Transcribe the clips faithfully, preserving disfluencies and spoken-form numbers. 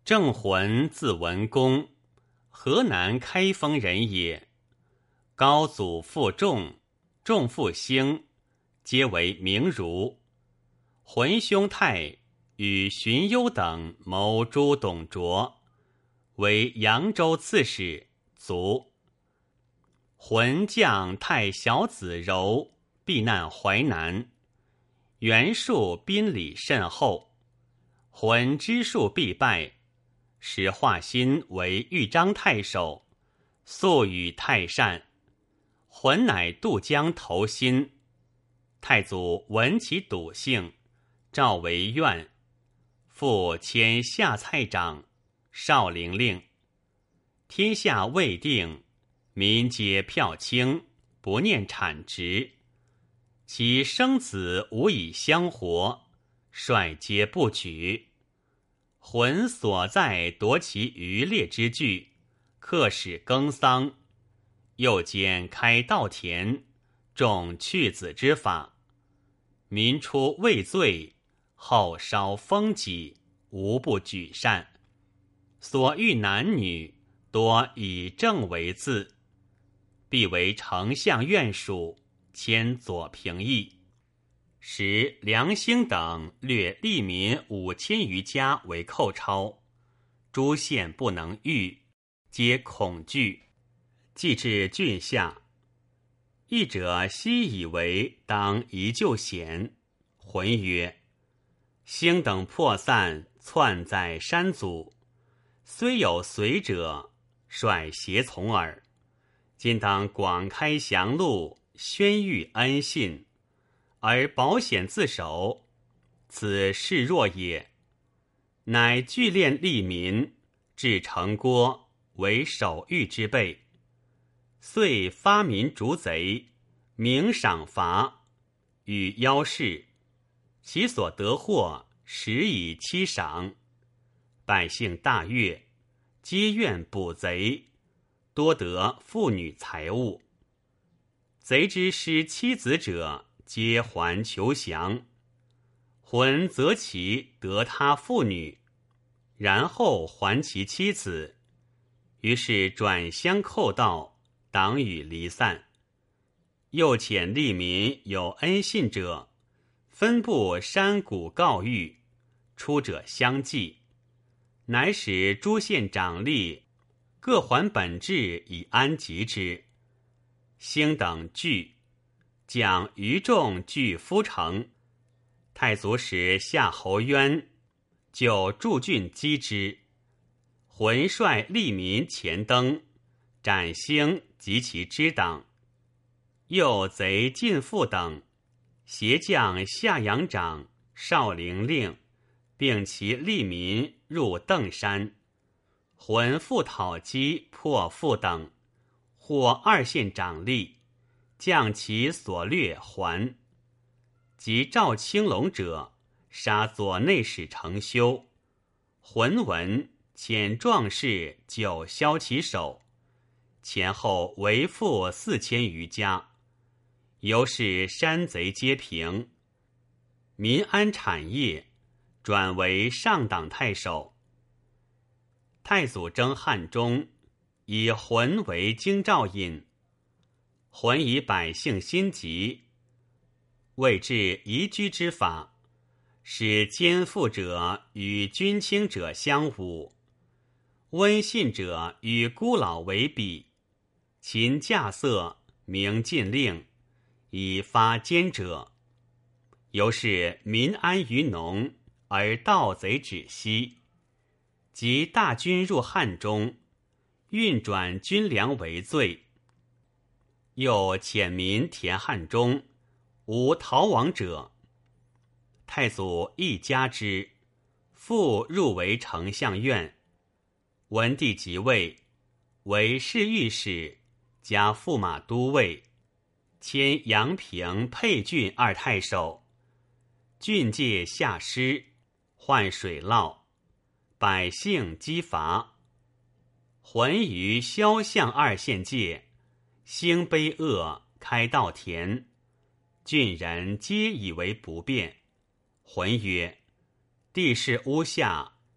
郑浑字文公，河南开封人也。高祖父仲，仲父兴，皆为名儒。浑兄泰与荀攸等谋诛董卓，为扬州刺史，卒。浑将太小子柔避难淮南，袁术宾礼甚厚。浑知术必败，使华歆为豫章太守，素与太善。浑乃渡江投辛。太祖闻其笃性，召为院，复迁下蔡长、少陵令。天下未定，民皆票轻，不念产职。其生子无以相活，率皆不举。浑所在夺其渔猎之具，客使耕桑，又兼开稻田，种去子之法。民出畏罪，后稍风己，无不举善。所遇男女，多以正为字，必为丞相院属，迁左平邑。时梁兴等掠吏民五千余家为寇钞，诸县不能御，皆恐惧。既至郡下，议者悉以为当宜救险。浑曰：兴等破散，窜在山阻，虽有随者，率胁从耳。今当广开降路，宣谕恩信，而保险自守，此示弱也。乃聚练吏民，置城郭，为守御之备。遂发民逐贼，明赏罚，与邀事，其所得获，实以期赏。百姓大悦，皆愿捕贼，多得妇女财物。贼之失妻子者，皆还求降。浑择其得他妇女，然后还其妻子，于是转相寇盗，党羽离散。又遣吏民有恩信者，分布山谷告谕，出者相继，乃使诸县长吏各还本质，以安吉之。兴等惧，将余众据夫城。太祖使夏侯渊就驻郡击之。浑率吏民前登，斩兴及其支党。又贼进父等，携将夏阳长、少陵令，并其吏民入邓山。浑复讨击破父等，获二县长吏，将其所掠还。及赵青龙者，杀左内史程修。浑闻，遣壮士九枭其首，前后为复四千余家。由是山贼皆平，民安产业，转为上党太守。太祖征汉中，以浑为京兆尹。浑以百姓心急，谓治宜居之法，使奸附者与君轻者相侮，温信者与孤老为比，秦驾色，明禁令，以发奸者。由是民安于农，而盗贼止息。及大军入汉中，运转军粮为罪。又遣民填汉中，无逃亡者。太祖亦加之，复入为丞相院。文帝即位，为侍御史，加驸马都尉，迁阳平、沛郡二太守。郡界下失，患水涝，百姓饥乏。浑于萧象二县界，兴卑恶，开稻田，郡人皆以为不便。浑曰：地势屋下，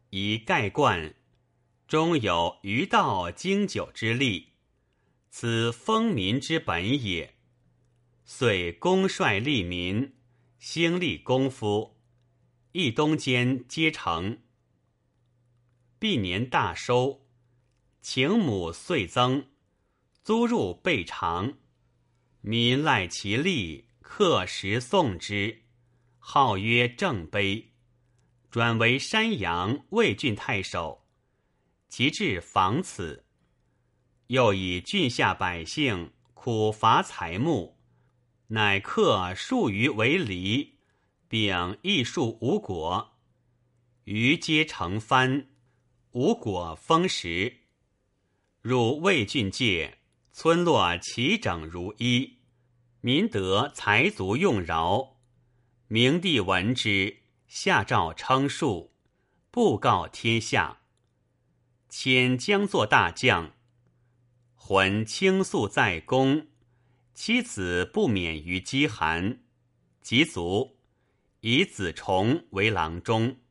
以盖冠，中有余道经久之力，此丰民之本也。遂公率利民，兴立功夫，一冬间皆成。毕年大收，请亩岁增，租入倍长，民赖其利，刻石颂之，号曰正碑，转为山阳魏郡太守，其至防此。又以郡下百姓苦乏财木，乃刻数余为梨，并益树无果，余皆成番，无果丰实。入魏郡界，村落齐整如一，民得财足用饶。明帝闻之，下诏称述，布告天下。遣将作大将，浑倾诉在宫，妻子不免于饥寒，及卒，以子重为郎中。